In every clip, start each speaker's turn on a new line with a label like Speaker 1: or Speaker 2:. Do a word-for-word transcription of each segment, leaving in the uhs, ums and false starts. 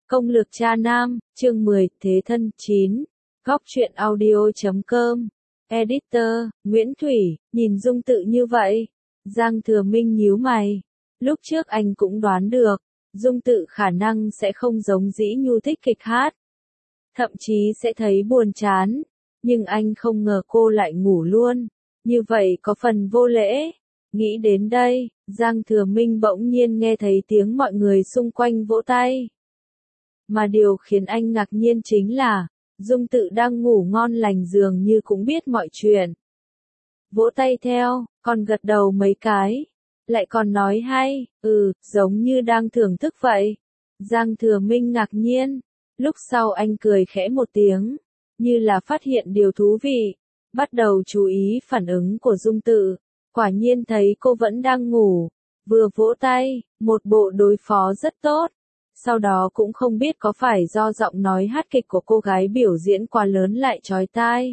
Speaker 1: Công lược cha nam, chương mười, Thế thân chín. Góc truyện audio chấm com. Editor, Nguyễn Thủy, nhìn Dung Tự như vậy. Giang Thừa Minh nhíu mày. Lúc trước anh cũng đoán được, Dung Tự khả năng sẽ không giống Dĩ Nhu thích kịch hát. Thậm chí sẽ thấy buồn chán. Nhưng anh không ngờ cô lại ngủ luôn. Như vậy có phần vô lễ. Nghĩ đến đây, Giang Thừa Minh bỗng nhiên nghe thấy tiếng mọi người xung quanh vỗ tay. Mà điều khiến anh ngạc nhiên chính là, Dung Tự đang ngủ ngon lành dường như cũng biết mọi chuyện. Vỗ tay theo, còn gật đầu mấy cái. Lại còn nói hay, ừ, giống như đang thưởng thức vậy. Giang Thừa Minh ngạc nhiên. Lúc sau anh cười khẽ một tiếng, như là phát hiện điều thú vị. Bắt đầu chú ý phản ứng của Dung Tự. Quả nhiên thấy cô vẫn đang ngủ. Vừa vỗ tay, một bộ đối phó rất tốt. Sau đó cũng không biết có phải do giọng nói hát kịch của cô gái biểu diễn quá lớn lại chói tai.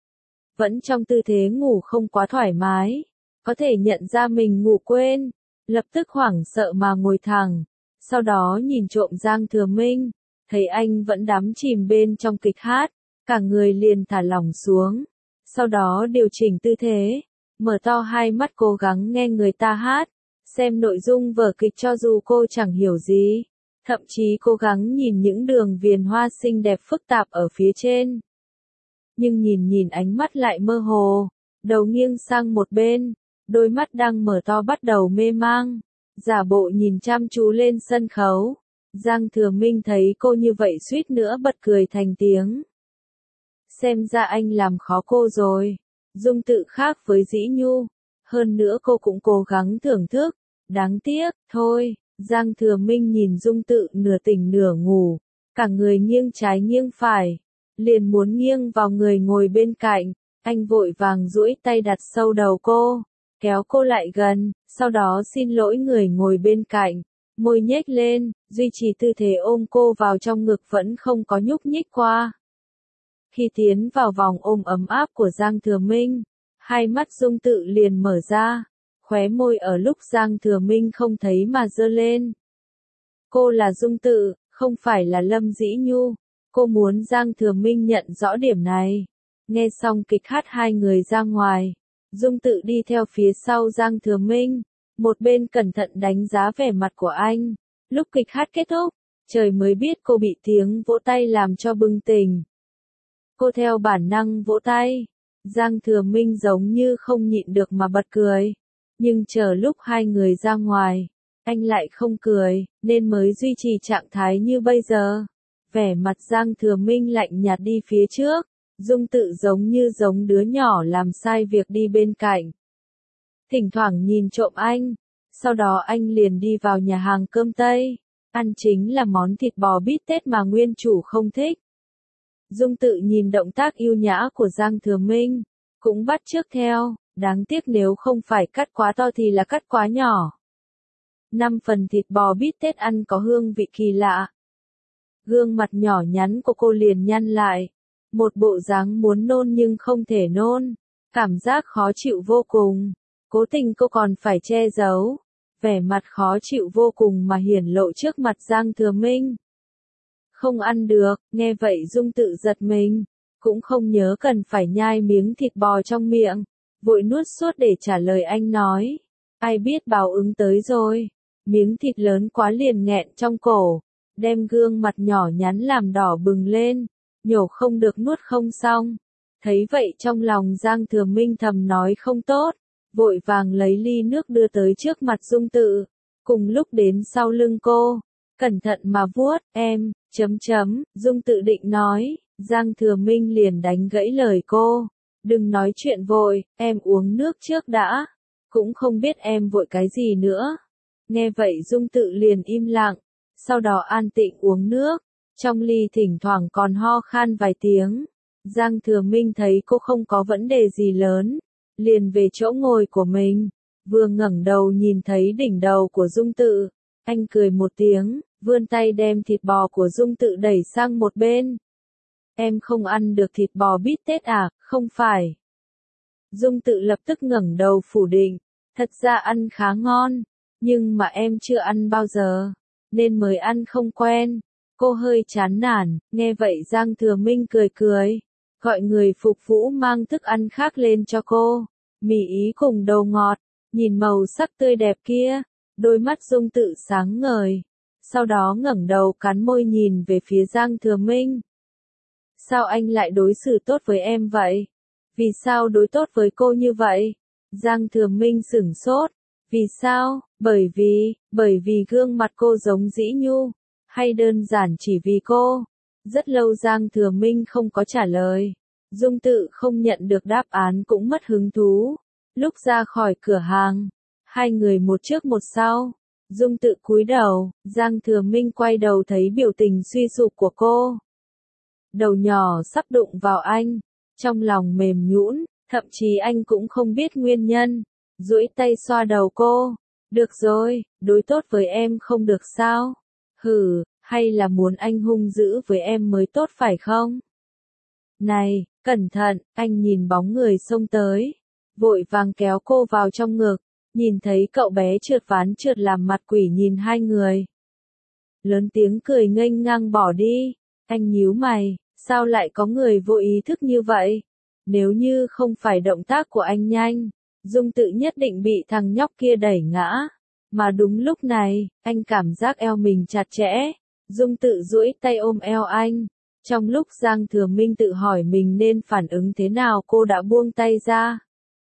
Speaker 1: Vẫn trong tư thế ngủ không quá thoải mái. Có thể nhận ra mình ngủ quên. Lập tức hoảng sợ mà ngồi thẳng. Sau đó nhìn trộm Giang Thừa Minh. Thấy anh vẫn đắm chìm bên trong kịch hát. Cả người liền thả lỏng xuống. Sau đó điều chỉnh tư thế. Mở to hai mắt cố gắng nghe người ta hát. Xem nội dung vở kịch cho dù cô chẳng hiểu gì. Thậm chí cố gắng nhìn những đường viền hoa xinh đẹp phức tạp ở phía trên. Nhưng nhìn nhìn ánh mắt lại mơ hồ, đầu nghiêng sang một bên, đôi mắt đang mở to bắt đầu mê mang, giả bộ nhìn chăm chú lên sân khấu. Giang Thừa Minh thấy cô như vậy suýt nữa bật cười thành tiếng. Xem ra anh làm khó cô rồi. Dung Tự khác với Dĩ Nhu, hơn nữa cô cũng cố gắng thưởng thức, đáng tiếc, thôi. Giang Thừa Minh nhìn Dung Tự nửa tỉnh nửa ngủ, cả người nghiêng trái nghiêng phải, liền muốn nghiêng vào người ngồi bên cạnh, anh vội vàng duỗi tay đặt sâu đầu cô, kéo cô lại gần, sau đó xin lỗi người ngồi bên cạnh, môi nhếch lên, duy trì tư thế ôm cô vào trong ngực vẫn không có nhúc nhích qua. Khi tiến vào vòng ôm ấm áp của Giang Thừa Minh, hai mắt Dung Tự liền mở ra. Khóe môi ở lúc Giang Thừa Minh không thấy mà giơ lên. Cô là Dung Tự, không phải là Lâm Dĩ Nhu. Cô muốn Giang Thừa Minh nhận rõ điểm này. Nghe xong kịch hát hai người ra ngoài. Dung Tự đi theo phía sau Giang Thừa Minh. Một bên cẩn thận đánh giá vẻ mặt của anh. Lúc kịch hát kết thúc, trời mới biết cô bị tiếng vỗ tay làm cho bừng tỉnh. Cô theo bản năng vỗ tay. Giang Thừa Minh giống như không nhịn được mà bật cười. Nhưng chờ lúc hai người ra ngoài, anh lại không cười, nên mới duy trì trạng thái như bây giờ. Vẻ mặt Giang Thừa Minh lạnh nhạt đi phía trước, Dung Tự giống như giống đứa nhỏ làm sai việc đi bên cạnh. Thỉnh thoảng nhìn trộm anh, sau đó anh liền đi vào nhà hàng cơm Tây, ăn chính là món thịt bò bít tết mà nguyên chủ không thích. Dung Tự nhìn động tác yêu nhã của Giang Thừa Minh, cũng bắt chước theo. Đáng tiếc nếu không phải cắt quá to thì là cắt quá nhỏ. Năm phần thịt bò bít tết ăn có hương vị kỳ lạ. Gương mặt nhỏ nhắn của cô liền nhăn lại. Một bộ dáng muốn nôn nhưng không thể nôn. Cảm giác khó chịu vô cùng. Cố tình cô còn phải che giấu. Vẻ mặt khó chịu vô cùng mà hiển lộ trước mặt Giang Thừa Minh. Không ăn được, nghe vậy Dung Tự giật mình. Cũng không nhớ cần phải nhai miếng thịt bò trong miệng. Vội nuốt suốt để trả lời anh nói. Ai biết báo ứng tới rồi. Miếng thịt lớn quá liền nghẹn trong cổ. Đem gương mặt nhỏ nhắn làm đỏ bừng lên. Nhổ không được nuốt không xong. Thấy vậy trong lòng Giang Thừa Minh thầm nói không tốt. Vội vàng lấy ly nước đưa tới trước mặt Dung Tự. Cùng lúc đến sau lưng cô. Cẩn thận mà vuốt, em, chấm chấm, Dung Tự định nói. Giang Thừa Minh liền đánh gãy lời cô. Đừng nói chuyện vội, em uống nước trước đã. Cũng không biết em vội cái gì nữa. Nghe vậy Dung Tự liền im lặng. Sau đó an tịnh uống nước. Trong ly thỉnh thoảng còn ho khan vài tiếng. Giang Thừa Minh thấy cô không có vấn đề gì lớn. Liền về chỗ ngồi của mình. Vừa ngẩng đầu nhìn thấy đỉnh đầu của Dung Tự. Anh cười một tiếng, vươn tay đem thịt bò của Dung Tự đẩy sang một bên. Em không ăn được thịt bò bít tết à, không phải. Dung Tự lập tức ngẩng đầu phủ định, thật ra ăn khá ngon, nhưng mà em chưa ăn bao giờ, nên mới ăn không quen. Cô hơi chán nản, nghe vậy Giang Thừa Minh cười cười, gọi người phục vụ mang thức ăn khác lên cho cô, mì ý cùng đồ ngọt, nhìn màu sắc tươi đẹp kia, đôi mắt Dung Tự sáng ngời, sau đó ngẩng đầu cắn môi nhìn về phía Giang Thừa Minh. Sao anh lại đối xử tốt với em vậy? Vì sao đối tốt với cô như vậy? Giang Thừa Minh sửng sốt. Vì sao? Bởi vì, bởi vì gương mặt cô giống Dĩ Nhu, hay đơn giản chỉ vì cô? Rất lâu Giang Thừa Minh không có trả lời. Dung Tự không nhận được đáp án cũng mất hứng thú. Lúc ra khỏi cửa hàng, hai người một trước một sau. Dung Tự cúi đầu, Giang Thừa Minh quay đầu thấy biểu tình suy sụp của cô. Đầu nhỏ sắp đụng vào anh, trong lòng mềm nhũn, thậm chí anh cũng không biết nguyên nhân, duỗi tay xoa đầu cô. Được rồi, đối tốt với em không được sao? Hừ, hay là muốn anh hung dữ với em mới tốt phải không? Này, cẩn thận, anh nhìn bóng người xông tới, vội vàng kéo cô vào trong ngực, nhìn thấy cậu bé trượt ván trượt làm mặt quỷ nhìn hai người. Lớn tiếng cười nghênh ngang bỏ đi, anh nhíu mày, sao lại có người vô ý thức như vậy? Nếu như không phải động tác của anh nhanh, Dung Tự nhất định bị thằng nhóc kia đẩy ngã. Mà đúng lúc này, anh cảm giác eo mình chặt chẽ, Dung Tự duỗi tay ôm eo anh. Trong lúc Giang Thừa Minh tự hỏi mình nên phản ứng thế nào cô đã buông tay ra.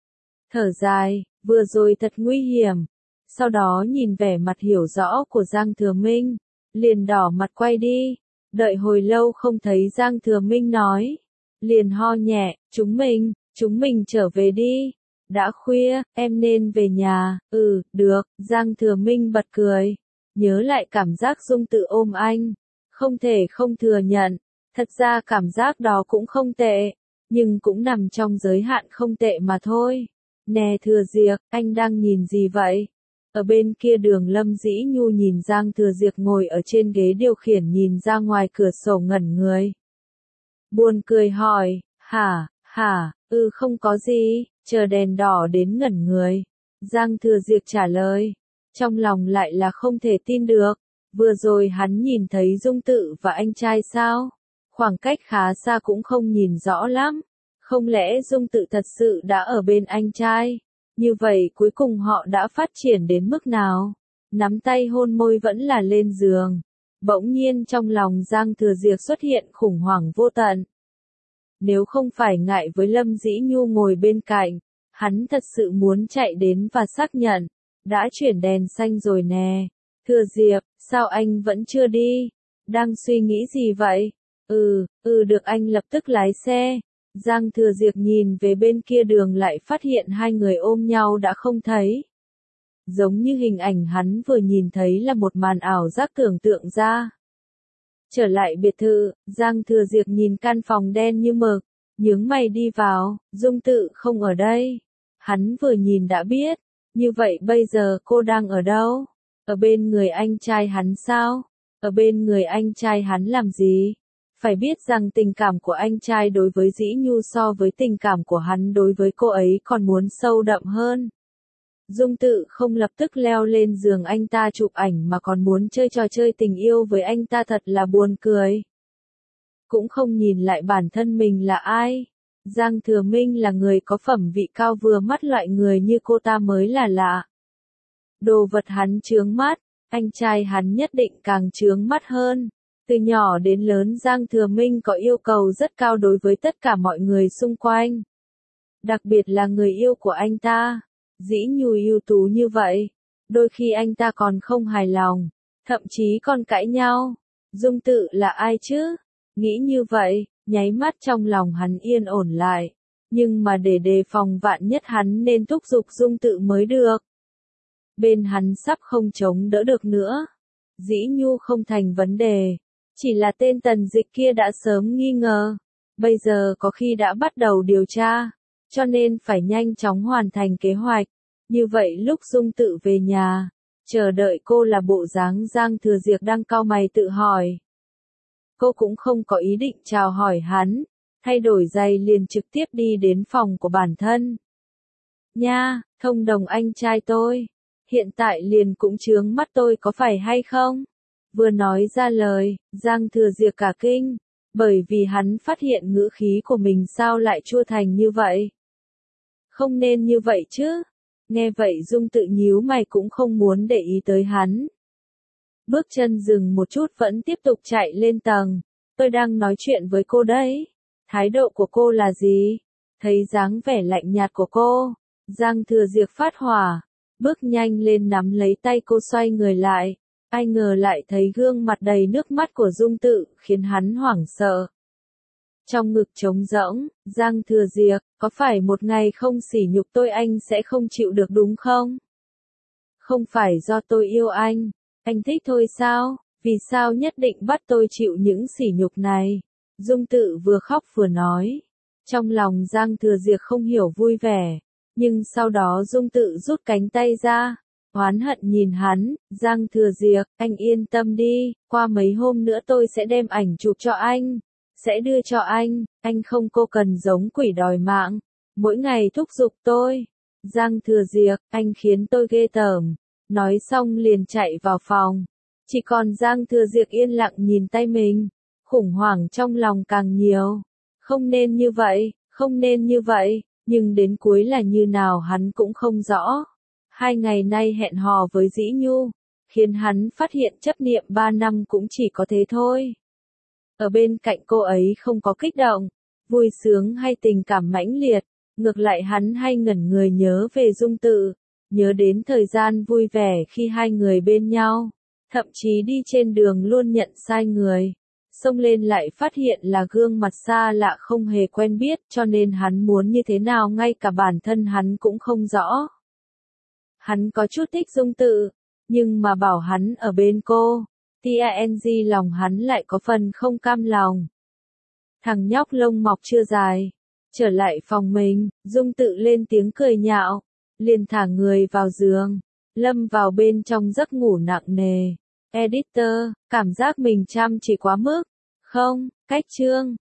Speaker 1: Thở dài, vừa rồi thật nguy hiểm. Sau đó nhìn vẻ mặt hiểu rõ của Giang Thừa Minh, liền đỏ mặt quay đi. Đợi hồi lâu không thấy Giang Thừa Minh nói, liền ho nhẹ, chúng mình, chúng mình trở về đi. Đã khuya, em nên về nhà. Ừ, được, Giang Thừa Minh bật cười. Nhớ lại cảm giác Dung Tự ôm anh. Không thể không thừa nhận. Thật ra cảm giác đó cũng không tệ. Nhưng cũng nằm trong giới hạn không tệ mà thôi. Nè Thừa Diệc, anh đang nhìn gì vậy? Ở bên kia đường Lâm Dĩ Nhu nhìn Giang Thừa Diệc ngồi ở trên ghế điều khiển nhìn ra ngoài cửa sổ ngẩn người. Buồn cười hỏi, hả, hả, ừ không có gì, chờ đèn đỏ đến ngẩn người. Giang Thừa Diệc trả lời, trong lòng lại là không thể tin được, vừa rồi hắn nhìn thấy Dung Tự và anh trai sao? Khoảng cách khá xa cũng không nhìn rõ lắm, không lẽ Dung Tự thật sự đã ở bên anh trai? Như vậy cuối cùng họ đã phát triển đến mức nào? Nắm tay hôn môi vẫn là lên giường. Bỗng nhiên trong lòng Giang Thừa Diệc xuất hiện khủng hoảng vô tận. Nếu không phải ngại với Lâm Dĩ Nhu ngồi bên cạnh, hắn thật sự muốn chạy đến và xác nhận. Đã chuyển đèn xanh rồi nè. Thừa Diệc, sao anh vẫn chưa đi? Đang suy nghĩ gì vậy? Ừ, ừ được anh lập tức lái xe. Giang Thừa Diệc nhìn về bên kia đường lại phát hiện hai người ôm nhau đã không thấy. Giống như hình ảnh hắn vừa nhìn thấy là một màn ảo giác tưởng tượng ra. Trở lại biệt thự, Giang Thừa Diệc nhìn căn phòng đen như mực, nhướng mày đi vào, Dung Tự không ở đây. Hắn vừa nhìn đã biết, như vậy bây giờ cô đang ở đâu? Ở bên người anh trai hắn sao? Ở bên người anh trai hắn làm gì? Phải biết rằng tình cảm của anh trai đối với Dĩ Nhu so với tình cảm của hắn đối với cô ấy còn muốn sâu đậm hơn. Dung Tự không lập tức leo lên giường anh ta chụp ảnh mà còn muốn chơi trò chơi tình yêu với anh ta thật là buồn cười. Cũng không nhìn lại bản thân mình là ai. Giang Thừa Minh là người có phẩm vị cao vừa mắt loại người như cô ta mới là lạ. Đồ vật hắn chướng mắt, anh trai hắn nhất định càng chướng mắt hơn. Từ nhỏ đến lớn Giang Thừa Minh có yêu cầu rất cao đối với tất cả mọi người xung quanh. Đặc biệt là người yêu của anh ta. Dĩ Nhu ưu tú như vậy. Đôi khi anh ta còn không hài lòng. Thậm chí còn cãi nhau. Dung Tự là ai chứ? Nghĩ như vậy, nháy mắt trong lòng hắn yên ổn lại. Nhưng mà để đề phòng vạn nhất hắn nên thúc giục Dung Tự mới được. Bên hắn sắp không chống đỡ được nữa. Dĩ Nhu không thành vấn đề. Chỉ là tên Tần Dịch kia đã sớm nghi ngờ. Bây giờ có khi đã bắt đầu điều tra. Cho nên phải nhanh chóng hoàn thành kế hoạch. Như vậy lúc Dung Tự về nhà, chờ đợi cô là bộ dáng Giang Thừa Diệc đang cau mày tự hỏi. Cô cũng không có ý định chào hỏi hắn. Thay đổi giày liền trực tiếp đi đến phòng của bản thân. Nha, Thông Đồng anh trai tôi. Hiện tại liền cũng chướng mắt tôi có phải hay không? Vừa nói ra lời, Giang Thừa Diệp cả kinh, bởi vì hắn phát hiện ngữ khí của mình sao lại chua thành như vậy. Không nên như vậy chứ. Nghe vậy Dung Tự nhíu mày cũng không muốn để ý tới hắn. Bước chân dừng một chút vẫn tiếp tục chạy lên tầng. Tôi đang nói chuyện với cô đấy. Thái độ của cô là gì? Thấy dáng vẻ lạnh nhạt của cô, Giang Thừa Diệp phát hỏa, bước nhanh lên nắm lấy tay cô xoay người lại. Ai ngờ lại thấy gương mặt đầy nước mắt của Dung Tự, khiến hắn hoảng sợ. Trong ngực trống rỗng, Giang Thừa Diệp, có phải một ngày không sỉ nhục tôi anh sẽ không chịu được đúng không? Không phải do tôi yêu anh, anh thích thôi sao? Vì sao nhất định bắt tôi chịu những sỉ nhục này? Dung Tự vừa khóc vừa nói. Trong lòng Giang Thừa Diệp không hiểu vui vẻ, nhưng sau đó Dung Tự rút cánh tay ra, oán hận nhìn hắn. Giang Thừa Diệp, anh yên tâm đi, qua mấy hôm nữa tôi sẽ đem ảnh chụp cho anh, sẽ đưa cho anh, anh không cô cần giống quỷ đòi mạng, mỗi ngày thúc giục tôi. Giang Thừa Diệp, anh khiến tôi ghê tởm. Nói xong liền chạy vào phòng. Chỉ còn Giang Thừa Diệp yên lặng nhìn tay mình, khủng hoảng trong lòng càng nhiều. Không nên như vậy, không nên như vậy, nhưng đến cuối là như nào hắn cũng không rõ. Hai ngày nay hẹn hò với Dĩ Nhu, khiến hắn phát hiện chấp niệm ba năm cũng chỉ có thế thôi. Ở bên cạnh cô ấy không có kích động, vui sướng hay tình cảm mãnh liệt, ngược lại hắn hay ngẩn người nhớ về Dung Tự, nhớ đến thời gian vui vẻ khi hai người bên nhau, thậm chí đi trên đường luôn nhận sai người. Xông lên lại phát hiện là gương mặt xa lạ không hề quen biết, cho nên hắn muốn như thế nào ngay cả bản thân hắn cũng không rõ. Hắn có chút thích Dung Tự, nhưng mà bảo hắn ở bên cô, tang lòng hắn lại có phần không cam lòng. Thằng nhóc lông mọc chưa dài, trở lại phòng mình, Dung Tự lên tiếng cười nhạo, liền thả người vào giường, lâm vào bên trong giấc ngủ nặng nề. Editor, cảm giác mình chăm chỉ quá mức. Không, cách chương.